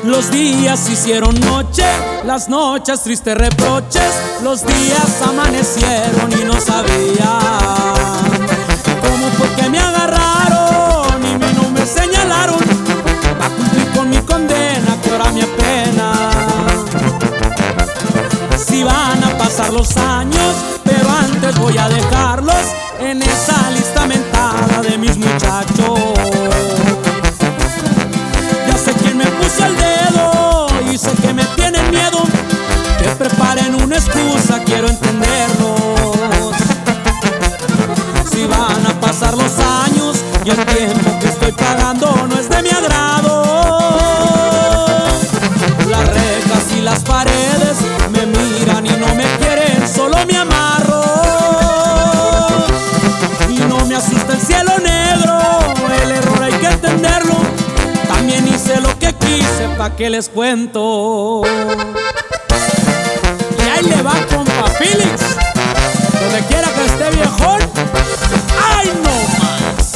Los días hicieron noche, las noches tristes reproches, los días amanecieron y no sabía cómo fue que me agarraron y no me señalaron a cumplir con mi condena, que ahora me apena. Si van a pasar los años, pero antes voy a dejarlos en esa lista mentada de mis muchachos. Ya sé quién me puso el dedo y sé que me tienen miedo, que preparen una excusa, quiero entenderlos. Si van a pasar los años y el tiempo que estoy pagando no es de mi agrado, las rejas y las paredes me miran y no me quieren, solo me amarro. Y no me asusta el cielo negro, el error hay que entenderlo. También hice lo que quise, ¿pa' qué les cuento? Y ahí le va, compa Félix, donde quiera que esté viejón, ¡ay no más!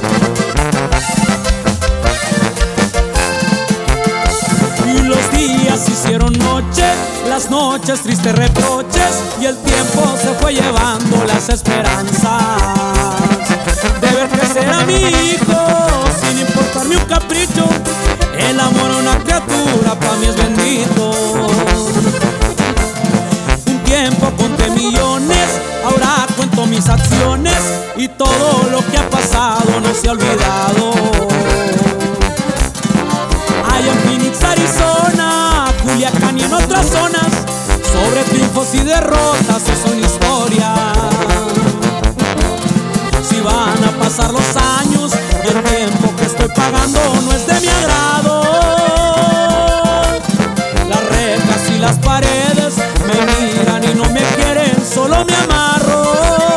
Y los días hicieron noche, las noches tristes reproches, y el tiempo se fue llevando las esperanzas de ver crecer a mi hijo, sin importarme un capricho. El amor a una criatura pa' mí es bendito. Un tiempo conté millones, ahora cuento mis acciones, y todo lo que ha pasado no se ha olvidado. Allá en Phoenix, Arizona, Culiacán y en otras zonas, sobre triunfos y derrotas son historia. Si van a pasar los años y el tiempo que estoy pagando no es de mi agrado, las rejas y las paredes me miran y no me quieren, solo me amarro.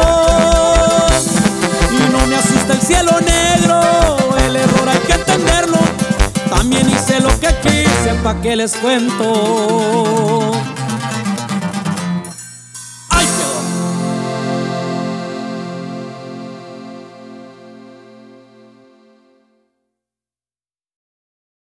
Y no me asusta el cielo negro, el error hay que entenderlo. También hice lo que quise, ¿pa' qué les cuento?